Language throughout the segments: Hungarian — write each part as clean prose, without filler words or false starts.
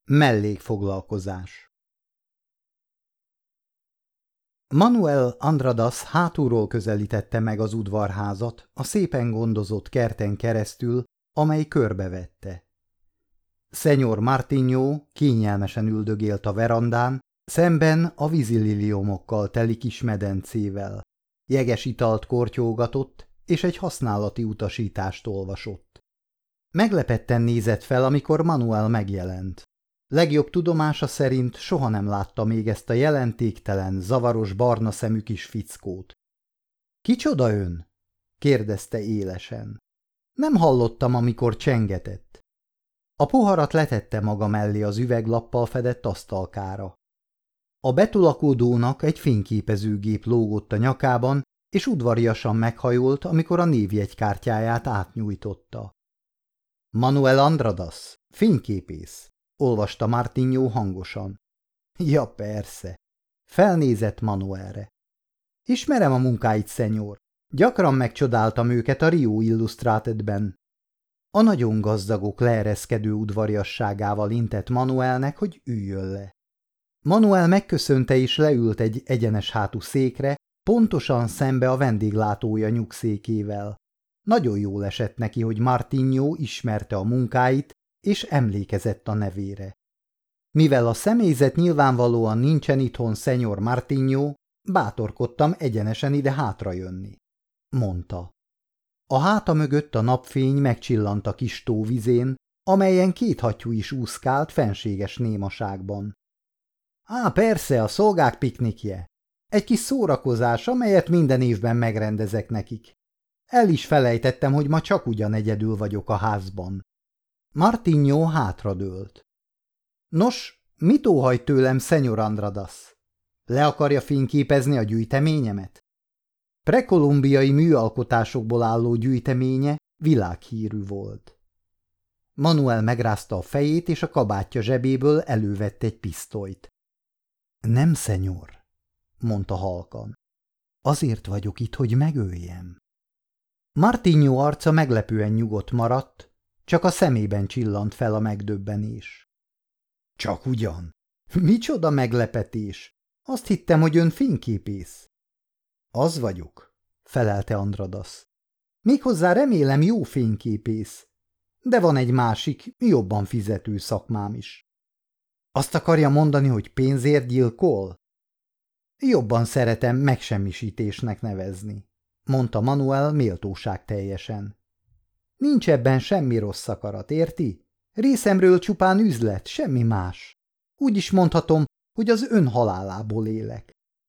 Mellékfoglalkozás. Manuel Andradas hátulról közelítette meg az udvarházat a szépen gondozott kerten keresztül, amely körbevette. Szenyor Martinho kényelmesen üldögélt a verandán, szemben a vízililiomokkal teli kis medencével. Jeges italt kortyolgatott, és egy használati utasítást olvasott. Meglepetten nézett fel, amikor Manuel megjelent. Legjobb tudomása szerint soha nem látta még ezt a jelentéktelen, zavaros barna szemű kis fickót. – Kicsoda ön? – kérdezte élesen. – Nem hallottam, amikor csengetett. A poharat letette maga mellé az üveglappal fedett asztalkára. A betolakodónak egy fényképezőgép lógott a nyakában, és udvariasan meghajolt, amikor a névjegykártyáját átnyújtotta. – Manuel Andradas, fényképész! Olvasta Martinho hangosan. Ja, persze. Felnézett Manuelre. Ismerem a munkáit, szenyor. Gyakran megcsodáltam őket a Rio Illustratedben. A nagyon gazdagok leereszkedő udvariasságával intett Manuelnek, hogy üljön le. Manuel megköszönte és leült egy egyenes hátú székre, pontosan szembe a vendéglátója nyugszékével. Nagyon jól esett neki, hogy Martinho ismerte a munkáit, és emlékezett a nevére. Mivel a személyzet nyilvánvalóan nincsen itthon, szenyor Martinho, bátorkodtam egyenesen ide hátrajönni, mondta. A háta mögött a napfény megcsillant a kis tóvizén, amelyen két hattyú is úszkált fenséges némaságban. Á, persze, a szolgák piknikje. Egy kis szórakozás, amelyet minden évben megrendezek nekik. El is felejtettem, hogy ma csak ugyan egyedül vagyok a házban. Martinho hátradőlt. Nos, mit óhajt tőlem, szenyor Andradas? Le akarja fényképezni a gyűjteményemet? Prekolumbiai műalkotásokból álló gyűjteménye világhírű volt. Manuel megrázta a fejét, és a kabátja zsebéből elővett egy pisztolyt. Nem, szenyor, mondta halkan. Azért vagyok itt, hogy megöljem. Martinho arca meglepően nyugodt maradt, csak a szemében csillant fel a megdöbbenés. Csak ugyan? Micsoda meglepetés! Azt hittem, hogy ön fényképész. Az vagyok, felelte Andradas. Méghozzá remélem jó fényképész, de van egy másik, jobban fizető szakmám is. Azt akarja mondani, hogy pénzért gyilkol? Jobban szeretem megsemmisítésnek nevezni, mondta Manuel méltóság teljesen. Nincs ebben semmi rossz akarat, érti? Részemről csupán üzlet, semmi más. Úgy is mondhatom, hogy az ön halálából élek.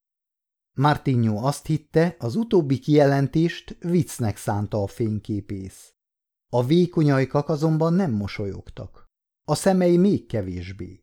Martinho azt hitte, az utóbbi kijelentést viccnek szánta a fényképész. A vékony ajkak azonban nem mosolyogtak. A szemei még kevésbé.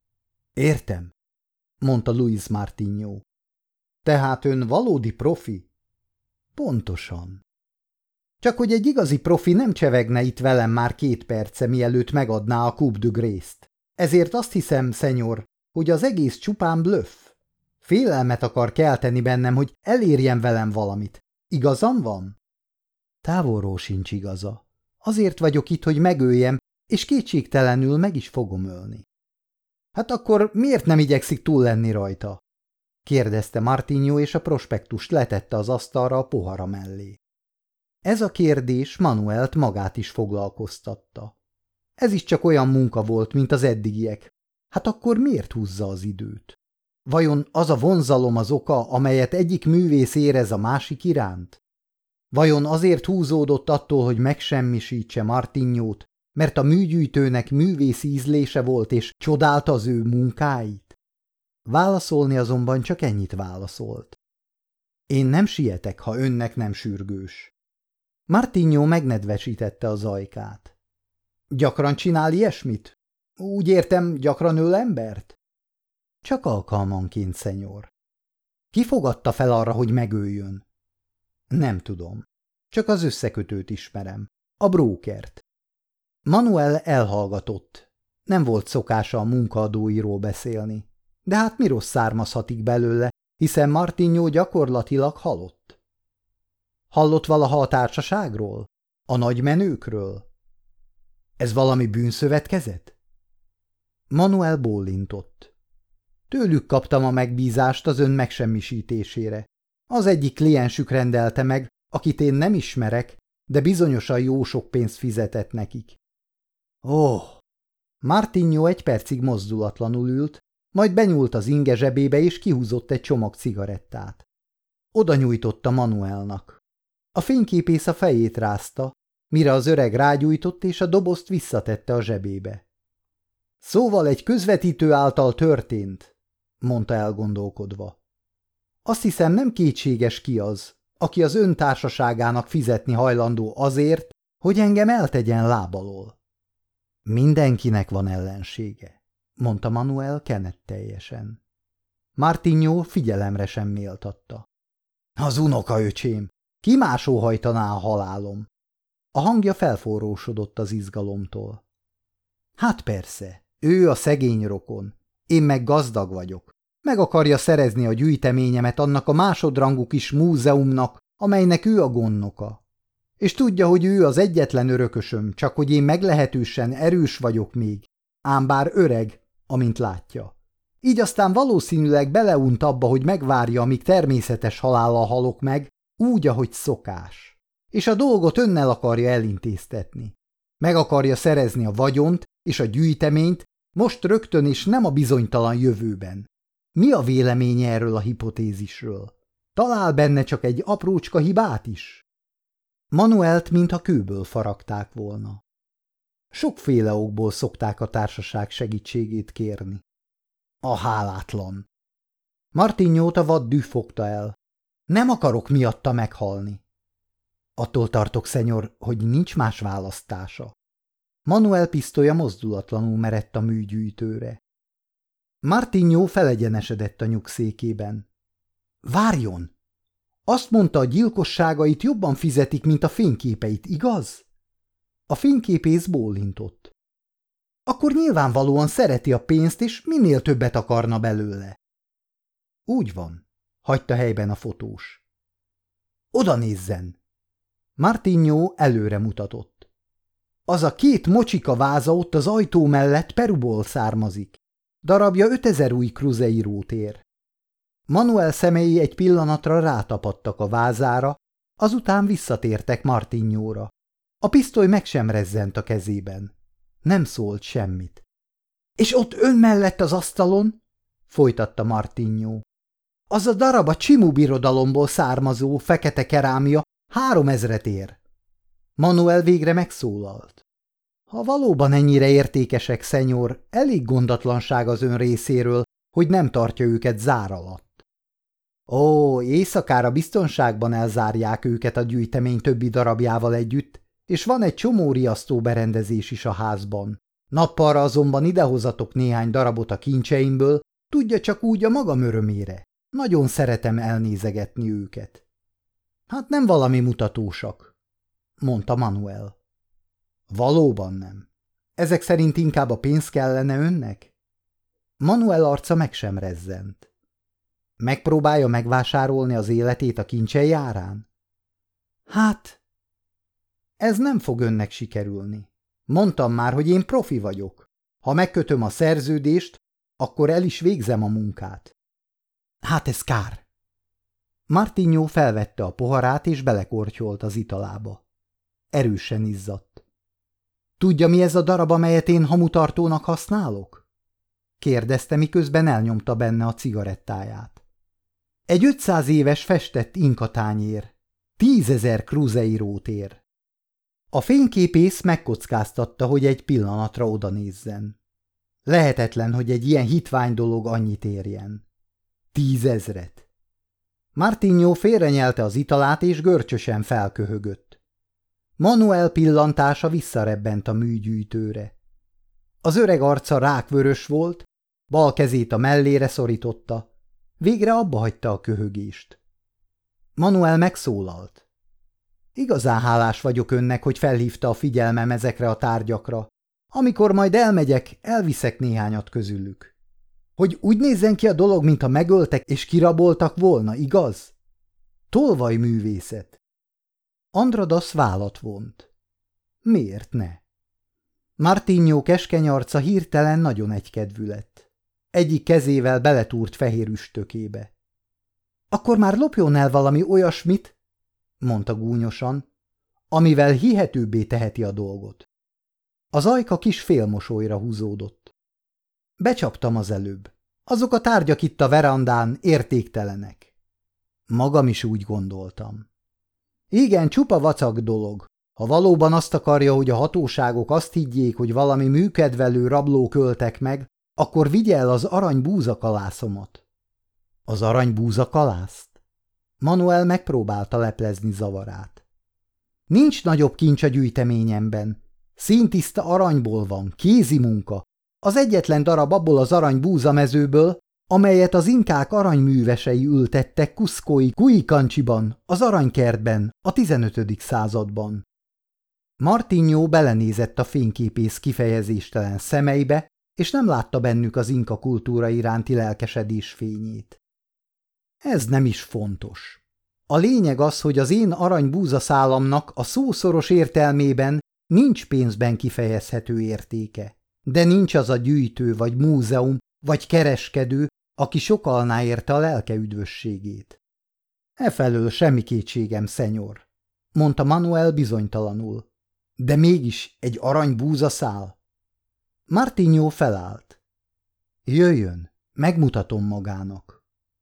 Értem, mondta Luis Martinho. Tehát ön valódi profi? Pontosan. Csak hogy egy igazi profi nem csevegne itt velem már 2 perce, mielőtt megadná a Coupe de Grâce-t. Ezért azt hiszem, szenyor, hogy az egész csupán blöff. Félelmet akar kelteni bennem, hogy elérjen velem valamit. Igazam van? Távolról sincs igaza. Azért vagyok itt, hogy megöljem, és kétségtelenül meg is fogom ölni. Hát akkor miért nem igyekszik túl lenni rajta? Kérdezte Martinho, és a prospektust letette az asztalra a pohara mellé. Ez a kérdés Manuelt magát is foglalkoztatta. Ez is csak olyan munka volt, mint az eddigiek. Hát akkor miért húzza az időt? Vajon az a vonzalom az oka, amelyet egyik művész érez a másik iránt? Vajon azért húzódott attól, hogy megsemmisítse Martinhót, mert a műgyűjtőnek művészi ízlése volt, és csodálta az ő munkáit? Válaszolni azonban csak ennyit válaszolt. Én nem sietek, ha önnek nem sürgős. Martinho megnedvesítette az ajkát. Gyakran csinál ilyesmit? Úgy értem, gyakran öl embert? Csak alkalmanként, szenyor. Ki fogadta fel arra, hogy megöljön? Nem tudom. Csak az összekötőt ismerem. A brókert. Manuel elhallgatott. Nem volt szokása a munkaadóiról beszélni. De hát mi rossz származhatik belőle, hiszen Martinho gyakorlatilag halott. Hallott valaha a társaságról? A nagymenőkről? Ez valami bűnszövetkezet? Manuel bólintott. Tőlük kaptam a megbízást az ön megsemmisítésére. Az egyik kliensük rendelte meg, akit én nem ismerek, de bizonyosan jó sok pénzt fizetett nekik. Oh! Martinho egy percig mozdulatlanul ült, majd benyúlt az inge zsebébe és kihúzott egy csomag cigarettát. Oda nyújtotta Manuelnak. A fényképész a fejét rázta, mire az öreg rágyújtott és a dobozt visszatette a zsebébe. Szóval egy közvetítő által történt, mondta elgondolkodva. Azt hiszem, nem kétséges ki az, aki az ön társaságának fizetni hajlandó azért, hogy engem eltegyen lábalól. Mindenkinek van ellensége, mondta Manuel kenetteljesen. Martinho figyelemre sem méltatta. Az unokaöcsém, ki más óhajtaná a halálom? A hangja felforrósodott az izgalomtól. Hát persze, ő a szegény rokon, én meg gazdag vagyok. Meg akarja szerezni a gyűjteményemet annak a másodrangú kis múzeumnak, amelynek ő a gondnoka. És tudja, hogy ő az egyetlen örökösöm, csak hogy én meglehetősen erős vagyok még, ám bár öreg, amint látja. Így aztán valószínűleg beleunt abba, hogy megvárja, amíg természetes halállal halok meg, úgy, ahogy szokás. És a dolgot önnel akarja elintéztetni. Meg akarja szerezni a vagyont és a gyűjteményt, most rögtön és nem a bizonytalan jövőben. Mi a véleménye erről a hipotézisről? Talál benne csak egy aprócska hibát is? Manuelt mintha kőből faragták volna. Sokféle okból szokták a társaság segítségét kérni. A hálátlan. Martinhót a vad düh fogta el. Nem akarok miatta meghalni. Attól tartok, szenyor, hogy nincs más választása. Manuel pisztolya mozdulatlanul merett a műgyűjtőre. Martinho felegyenesedett a nyugszékében. Várjon! Azt mondta, a gyilkosságait jobban fizetik, mint a fényképeit, igaz? A fényképész bólintott. Akkor nyilvánvalóan szereti a pénzt, és minél többet akarna belőle. Úgy van, hagyta helyben a fotós. Oda nézzen! Martinho előre mutatott. Az a 2 mocsika váza ott az ajtó mellett Peruból származik. Darabja 5000 új kruzeirót ér. Manuel szemei egy pillanatra rátapadtak a vázára, azután visszatértek Martinhóra. A pisztoly meg sem rezzent a kezében. Nem szólt semmit. És ott ön mellett az asztalon, folytatta Martinho. Az a darab a Csimú birodalomból származó fekete kerámia 3000-et ér. Manuel végre megszólalt. Ha valóban ennyire értékesek, szenyor, elég gondatlanság az ön részéről, hogy nem tartja őket zár alatt. Ó, éjszakára biztonságban elzárják őket a gyűjtemény többi darabjával együtt, és van egy csomó riasztó berendezés is a házban. Nappalra azonban idehozatok néhány darabot a kincseimből, tudja, csak úgy a magam örömére. Nagyon szeretem elnézegetni őket. Hát nem valami mutatósak, mondta Manuel. Valóban nem. Ezek szerint inkább a pénz kellene önnek? Manuel arca meg sem rezzent. Megpróbálja megvásárolni az életét a kincsei árán? Hát, ez nem fog önnek sikerülni. Mondtam már, hogy én profi vagyok. Ha megkötöm a szerződést, akkor el is végzem a munkát. Hát ez kár. Martinho felvette a poharát és belekortyolt az italába. Erősen izzadt. Tudja, mi ez a darab, amelyet én hamutartónak használok? Kérdezte, miközben elnyomta benne a cigarettáját. Egy 500 éves festett inka tányér. 10 000 kruzeirót ér. A fényképész megkockáztatta, hogy egy pillanatra oda nézzen. Lehetetlen, hogy egy ilyen hitvány dolog annyit érjen. 10 000. Martinho félrenyelte az italát, és görcsösen felköhögött. Manuel pillantása visszarebbent a műgyűjtőre. Az öreg arca rákvörös volt, bal kezét a mellére szorította, végre abba hagyta a köhögést. Manuel megszólalt. Igazán hálás vagyok önnek, hogy felhívta a figyelmem ezekre a tárgyakra. Amikor majd elmegyek, elviszek néhányat közülük. Hogy úgy nézzen ki a dolog, mintha megöltek és kiraboltak volna, igaz? Tolvajművészet. Andradas vállat vont. Miért ne? Martinho keskeny arca hirtelen nagyon egykedvű lett. Egyik kezével beletúrt fehér üstökébe. Akkor már lopjon el valami olyasmit, mondta gúnyosan, amivel hihetőbbé teheti a dolgot. Az ajka kis félmosolyra húzódott. Becsaptam az előbb. Azok a tárgyak itt a verandán értéktelenek. Magam is úgy gondoltam. Igen, csupa vacak dolog. Ha valóban azt akarja, hogy a hatóságok azt higgyék, hogy valami műkedvelő rablók öltek meg, akkor vigye el az arany búzakalászomat. Az arany búzakalászt? Manuel megpróbálta leplezni zavarát. Nincs nagyobb kincs a gyűjteményemben. Színtiszta aranyból van, kézi munka. Az egyetlen darab abból az arany búzamezőből, amelyet az inkák aranyművesei ültettek Cuscói Cuicancsiban, az aranykertben, a 15. században. Martinho belenézett a fényképész kifejezéstelen szemeibe, és nem látta bennük az inka kultúra iránti lelkesedés fényét. Ez nem is fontos. A lényeg az, hogy az én aranybúzaszálamnak a szószoros értelmében nincs pénzben kifejezhető értéke, de nincs az a gyűjtő, vagy múzeum, vagy kereskedő, aki sokalná érte a lelke üdvösségét. Efelől semmi kétségem, szenyor, mondta Manuel bizonytalanul. De mégis egy aranybúzaszál. Martinho felállt. Jöjjön, megmutatom magának.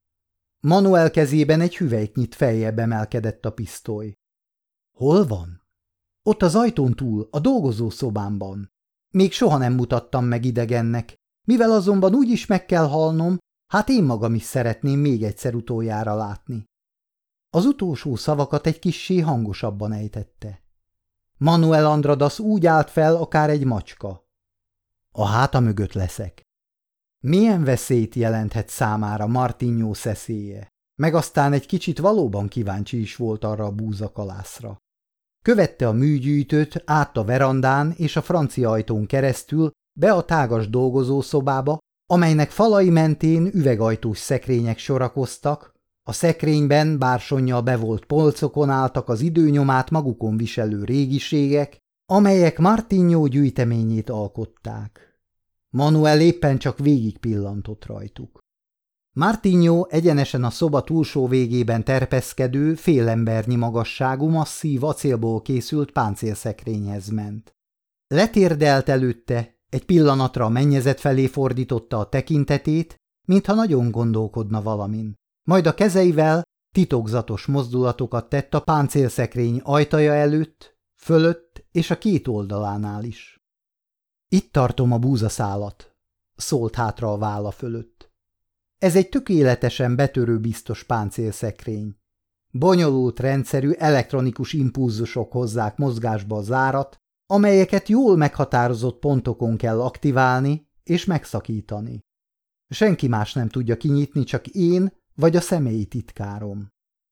Manuel kezében egy hüvelyknyit feljebb emelkedett a pisztoly. Hol van? Ott az ajtón túl, a dolgozószobámban. Még soha nem mutattam meg idegennek, mivel azonban úgyis meg kell halnom, hát én magam is szeretném még egyszer utoljára látni. Az utolsó szavakat egy kissé hangosabban ejtette. Manuel Andradas úgy állt fel, akár egy macska. A háta mögött leszek. Milyen veszélyt jelenthet számára Martinho szeszélye, meg aztán egy kicsit valóban kíváncsi is volt arra a búzakalászra. Követte a műgyűjtőt át a verandán és a francia ajtón keresztül be a tágas dolgozószobába, amelynek falai mentén üvegajtós szekrények sorakoztak, a szekrényben bársonnyal bevolt polcokon álltak az időnyomát magukon viselő régiségek, amelyek Martinho gyűjteményét alkották. Manuel éppen csak végig pillantott rajtuk. Martinho egyenesen a szoba túlsó végében terpeszkedő, félembernyi magasságú, masszív acélból készült páncélszekrényhez ment. Letérdelt előtte, egy pillanatra a mennyezet felé fordította a tekintetét, mintha nagyon gondolkodna valamin. Majd a kezeivel titokzatos mozdulatokat tett a páncélszekrény ajtaja előtt, fölött és a két oldalánál is. Itt tartom a búzaszálat, szólt hátra a válla fölött. Ez egy tökéletesen betörőbiztos páncélszekrény. Bonyolult rendszerű elektronikus impulzusok hozzák mozgásba a zárat, amelyeket jól meghatározott pontokon kell aktiválni és megszakítani. Senki más nem tudja kinyitni, csak én vagy a személyi titkárom.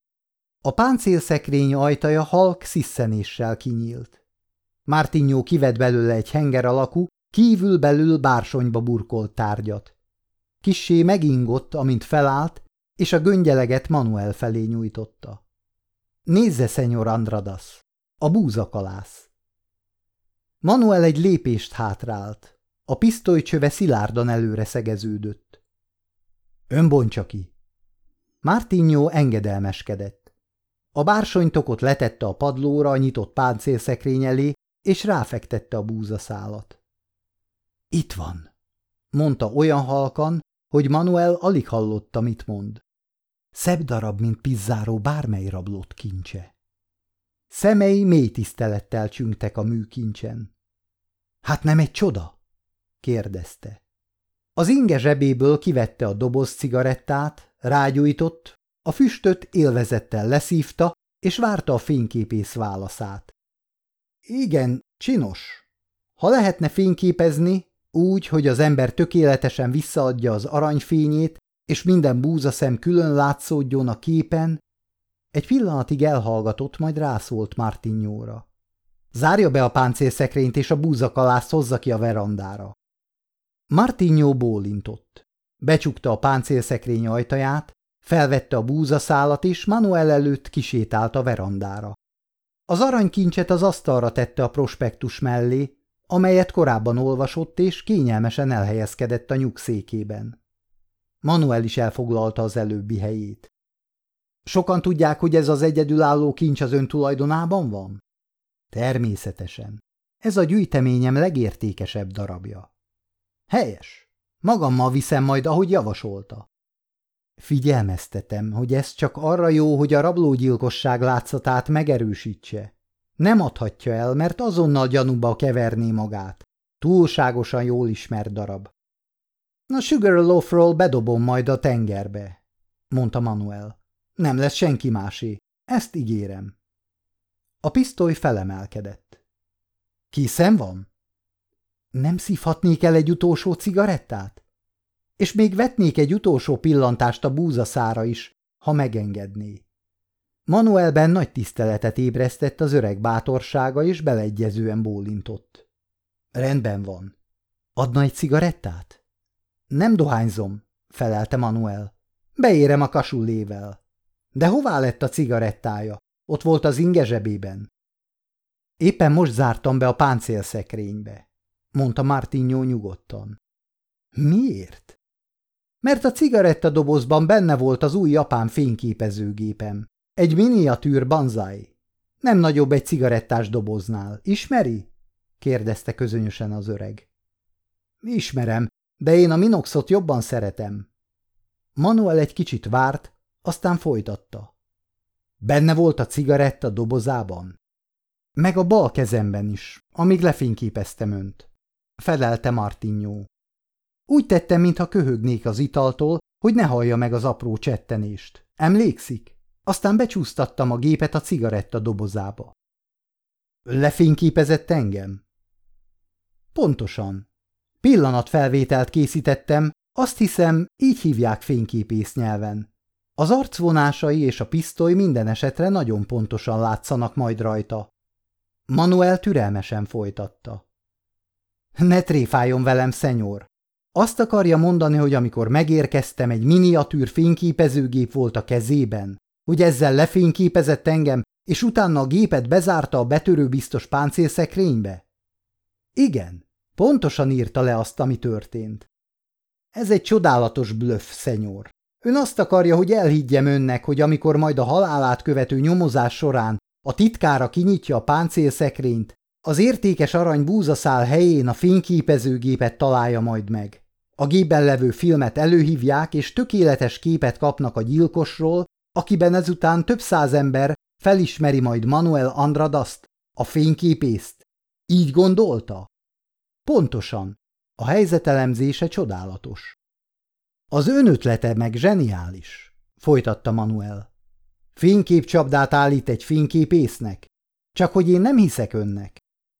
A páncélszekrény ajtaja halk sziszenéssel kinyílt. Martinho kivett belőle egy henger alakú, kívül-belül bársonyba burkolt tárgyat. Kissé megingott, amint felállt, és a göngyeleget Manuel felé nyújtotta. Nézze, szenyor Andradas, a búzakalász. Manuel egy lépést hátrált. A pisztolycsöve szilárdan előre szegeződött. Ön bontsa ki. Martinho engedelmeskedett. A bársonytokot letette a padlóra a nyitott páncélszekrény elé, és ráfektette a búzaszálat. Itt van, mondta olyan halkan, hogy Manuel alig hallotta, mit mond. Szebb darab, mint Pizzáró bármely rablott kincse. Szemei mély tisztelettel csüngtek a műkincsen. Hát nem egy csoda? kérdezte. Az inge zsebéből kivette a doboz cigarettát, rágyújtott, a füstöt élvezettel leszívta, és várta a fényképész válaszát. Igen, csinos. Ha lehetne fényképezni, úgy, hogy az ember tökéletesen visszaadja az aranyfényét, és minden búzaszem külön látszódjon a képen, egy pillanatig elhallgatott, majd rászólt Martinhóra. Zárja be a páncélszekrényt, és a búzakalászt hozza ki a verandára. Martinho bólintott. Becsukta a páncélszekrény ajtaját, felvette a búzaszálat, és Manuel előtt kisétált a verandára. Az aranykincset az asztalra tette a prospektus mellé, amelyet korábban olvasott, és kényelmesen elhelyezkedett a nyugszékében. Manuel is elfoglalta az előbbi helyét. Sokan tudják, hogy ez az egyedülálló kincs az ön tulajdonában van? Természetesen. Ez a gyűjteményem legértékesebb darabja. Helyes. Magammal viszem majd, ahogy javasolta. Figyelmeztetem, hogy ez csak arra jó, hogy a rablógyilkosság látszatát megerősítse. Nem adhatja el, mert azonnal gyanúba keverné magát. Túlságosan jól ismert darab. A Sugarloafról bedobom majd a tengerbe, mondta Manuel. Nem lesz senki másé. Ezt ígérem. A pisztoly felemelkedett. Készen van? Nem szívhatnék el egy utolsó cigarettát? És még vetnék egy utolsó pillantást a búzaszára is, ha megengedné. Manuelben nagy tiszteletet ébresztett az öreg bátorsága, és beleegyezően bólintott. Rendben van. Adna egy cigarettát? Nem dohányzom, felelte Manuel. Beérem a kasullével. De hová lett a cigarettája? Ott volt az inge zsebében. Éppen most zártam be a páncélszekrénybe, mondta Martinho nyugodtan. Miért? Mert a cigarettadobozban benne volt az új japán fényképezőgépem. Egy miniatűr banzai. Nem nagyobb egy cigarettás doboznál. Ismeri? Kérdezte közönösen az öreg. Ismerem, de én a Minoxot jobban szeretem. Manuel egy kicsit várt, aztán folytatta. Benne volt a cigaretta dobozában? Meg a bal kezemben is, amíg lefényképeztem önt, felelte Martinho. Úgy tettem, mintha köhögnék az italtól, hogy ne hallja meg az apró csettenést. Emlékszik? Aztán becsúsztattam a gépet a cigaretta dobozába. Lefényképezett engem? Pontosan. Pillanatfelvételt készítettem, azt hiszem, így hívják fényképész nyelven. Az arcvonásai és a pisztoly minden esetre nagyon pontosan látszanak majd rajta. Manuel türelmesen folytatta. Ne tréfáljon velem, szenyor! Azt akarja mondani, hogy amikor megérkeztem, egy miniatűr fényképezőgép volt a kezében, hogy ezzel lefényképezett engem, és utána a gépet bezárta a betörőbiztos páncélszekrénybe? Igen, pontosan írta le azt, ami történt. Ez egy csodálatos blöff, szenyor. Ön azt akarja, hogy elhiggyem önnek, hogy amikor majd a halálát követő nyomozás során a titkára kinyitja a páncélszekrényt, az értékes arany búzaszál helyén a fényképezőgépet találja majd meg. A gépben levő filmet előhívják, és tökéletes képet kapnak a gyilkosról, akiben ezután több száz ember felismeri majd Manuel Andradast, a fényképészt. Így gondolta? Pontosan. A helyzetelemzése csodálatos. Az ön ötlete meg zseniális, folytatta Manuel. Fényképcsapdát állít egy fényképésznek? Csak hogy én nem hiszek önnek.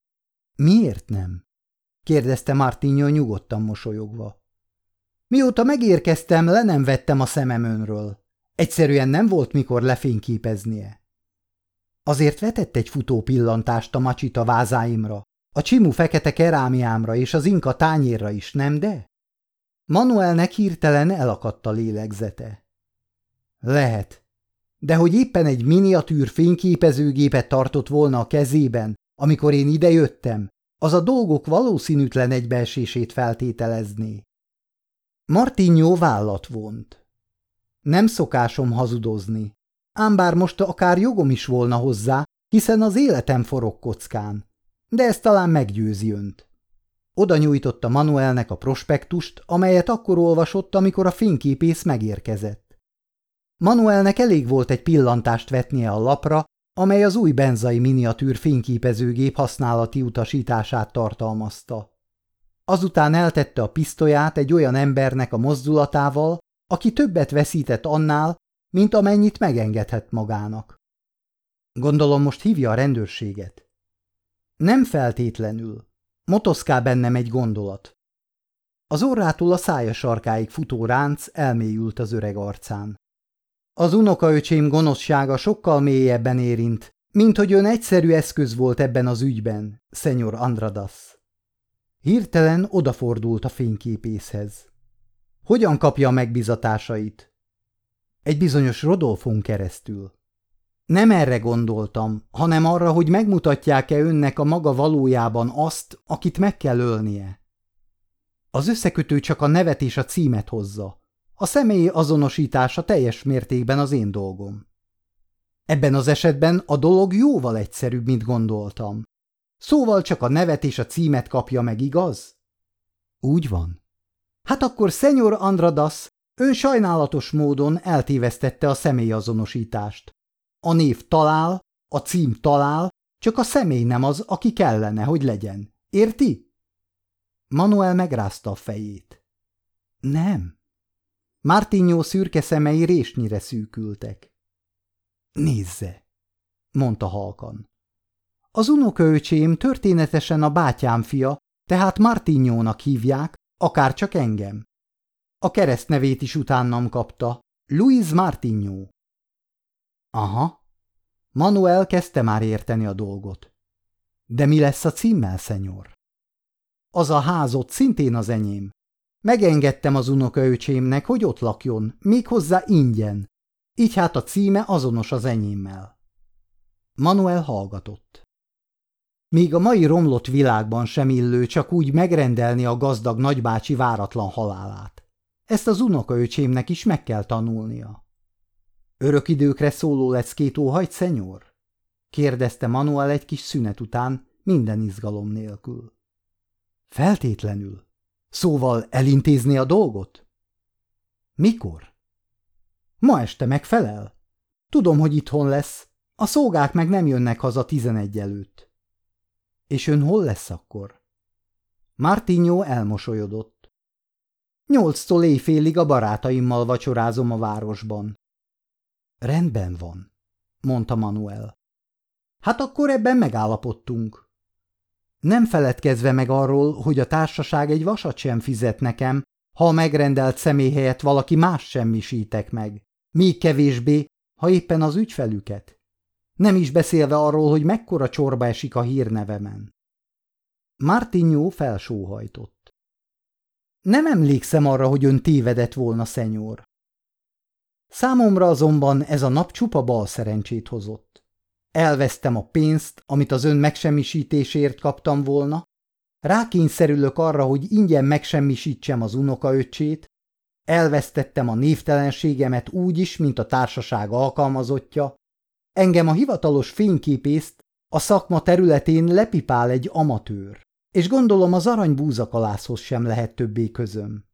Miért nem? Kérdezte Martinho nyugodtan mosolyogva. Mióta megérkeztem, le nem vettem a szemem önről. Egyszerűen nem volt mikor lefényképeznie. Azért vetett egy futó pillantást a macsita vázáimra, a csimú fekete kerámiámra és az inka tányérra is, nem de? Manuelnek hirtelen elakadt a lélegzete. Lehet, de hogy éppen egy miniatűr fényképezőgépet tartott volna a kezében, amikor én idejöttem, az a dolgok valószínűtlen egybeesését feltételezné. Martinho vállat vont. Nem szokásom hazudozni, ám bár most akár jogom is volna hozzá, hiszen az életem forog kockán, de ez talán meggyőzi önt. Oda nyújtotta Manuelnek a prospektust, amelyet akkor olvasott, amikor a fényképész megérkezett. Manuelnek elég volt egy pillantást vetnie a lapra, amely az új benzai miniatűr fényképezőgép használati utasítását tartalmazta. Azután eltette a pisztolyát egy olyan embernek a mozdulatával, aki többet veszített annál, mint amennyit megengedhet magának. Gondolom, most hívja a rendőrséget. Nem feltétlenül. Motoszkál bennem egy gondolat. Az orrától a szája sarkáig futó ránc elmélyült az öreg arcán. Az unokaöcsém gonoszsága sokkal mélyebben érint, mint hogy ön egyszerű eszköz volt ebben az ügyben, Szenyor Andradas. Hirtelen odafordult a fényképészhez. Hogyan kapja a megbizatásait? Egy bizonyos Rodolfon keresztül. Nem erre gondoltam, hanem arra, hogy megmutatják-e önnek a maga valójában azt, akit meg kell ölnie. Az összekötő csak a nevet és a címet hozza. A személyi azonosítása teljes mértékben az én dolgom. Ebben az esetben a dolog jóval egyszerűbb, mint gondoltam. Szóval csak a nevet és a címet kapja meg, igaz? Úgy van. Hát akkor Szenyor Andradas, ön sajnálatos módon eltévesztette a személyazonosítást. A név talál, a cím talál, csak a személy nem az, aki kellene, hogy legyen. Érti? Manuel megrázta a fejét. Nem. Martinho szürke szemei résnyire szűkültek. Nézze, mondta halkan. Az unokaöcsém történetesen a bátyám fia, tehát Martinhónak hívják, akárcsak engem. A keresztnevét is utánam kapta, Luis Martinho. Aha. Manuel kezdte már érteni a dolgot. De mi lesz a címmel, szenyor? Az a ház ott szintén az enyém. Megengedtem az unokaöcsémnek, hogy ott lakjon, méghozzá ingyen. Így hát a címe azonos az enyémmel. Manuel hallgatott. Még a mai romlott világban sem illő csak úgy megrendelni a gazdag nagybácsi váratlan halálát. Ezt az unokaöcsémnek is meg kell tanulnia. Örök időkre szóló leckét óhajt, szenyor? Kérdezte Manuel egy kis szünet után, minden izgalom nélkül. Feltétlenül. Szóval elintézni a dolgot? Mikor? Ma este megfelel? Tudom, hogy itthon lesz, a szolgák meg nem jönnek haza 11 előtt. És ön hol lesz akkor? Martinho elmosolyodott. 8-tól éjfélig a barátaimmal vacsorázom a városban. Rendben van, mondta Manuel. Hát akkor ebben megállapodtunk. Nem feledkezve meg arról, hogy a társaság egy vasat sem fizet nekem, ha a megrendelt személy helyett valaki más semmisítek meg. Még kevésbé, ha éppen az ügyfelüket. Nem is beszélve arról, hogy mekkora csorba esik a hírnevemen. Martinho felsóhajtott. Nem emlékszem arra, hogy ön tévedett volna, szenyor. Számomra azonban ez a nap csupa balszerencsét hozott. Elvesztem a pénzt, amit az ön megsemmisítésért kaptam volna, rákényszerülök arra, hogy ingyen megsemmisítsem az unokaöccsét, elvesztettem a névtelenségemet úgy is, mint a társaság alkalmazottja, engem a hivatalos fényképészt a szakma területén lepipál egy amatőr, és gondolom az aranybúzakalászhoz sem lehet többé közöm.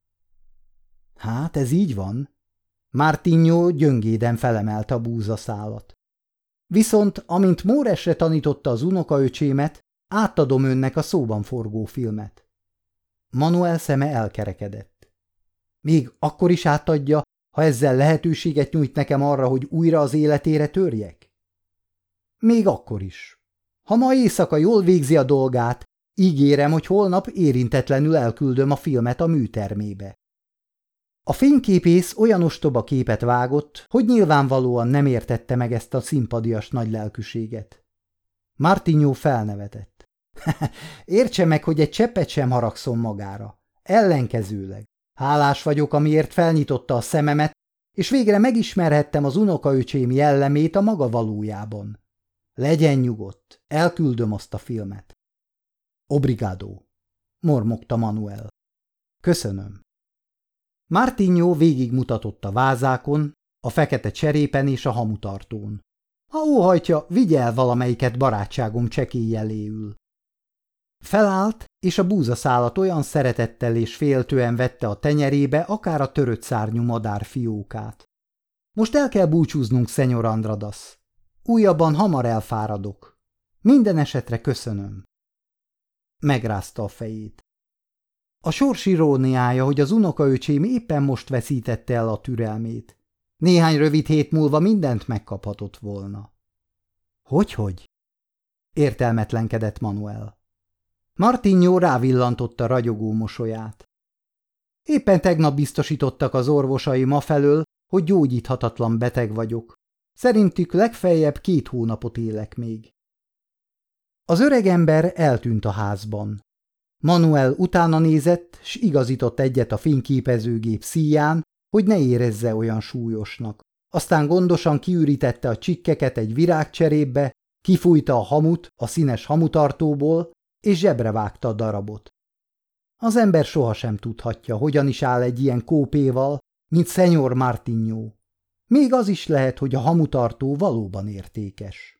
Hát ez így van. Martinho gyöngéden felemelte a búzaszálat. Viszont, amint Móresre tanította az unokaöcsémet, átadom önnek a szóban forgó filmet. Manuel szeme elkerekedett. Még akkor is átadja, ha ezzel lehetőséget nyújt nekem arra, hogy újra az életére törjek? Még akkor is. Ha ma éjszaka jól végzi a dolgát, ígérem, hogy holnap érintetlenül elküldöm a filmet a műtermébe. A fényképész olyan ostoba képet vágott, hogy nyilvánvalóan nem értette meg ezt a szimpadias nagylelkűséget. Martinho felnevetett. Értse meg, hogy egy cseppet sem haragszom magára. Ellenkezőleg. Hálás vagyok, amiért felnyitotta a szememet, és végre megismerhettem az unokaöcsém jellemét a maga valójában. Legyen nyugodt, elküldöm azt a filmet. Obrigado, mormogta Manuel. Köszönöm. Martinho végigmutatott a vázákon, a fekete cserépen és a hamutartón. Ha óhajtja, vigye el valamelyiket, barátságom csekélyeléül. Felállt, és a búzaszálat olyan szeretettel és féltően vette a tenyerébe, akár a törött szárnyú madár fiókát. Most el kell búcsúznunk, Szenyor Andradas. Újabban hamar elfáradok. Minden esetre köszönöm. Megrázta a fejét. A sors iróniája, hogy az unokaöcsém éppen most veszítette el a türelmét. Néhány rövid hét múlva mindent megkaphatott volna. Hogy? Értelmetlenkedett Manuel. Martinho rávillantotta ragyogó mosolyát. Éppen tegnap biztosítottak az orvosaim afelől, hogy gyógyíthatatlan beteg vagyok. Szerintük legfeljebb 2 hónapot élek még. Az öregember eltűnt a házban. Manuel utána nézett, s igazított egyet a fényképezőgép szíján, hogy ne érezze olyan súlyosnak. Aztán gondosan kiürítette a csikkeket egy virágcserépbe, kifújta a hamut a színes hamutartóból, és zsebre vágta a darabot. Az ember sohasem tudhatja, hogyan is áll egy ilyen kópéval, mint Szenyor Martinho. Még az is lehet, hogy a hamutartó valóban értékes.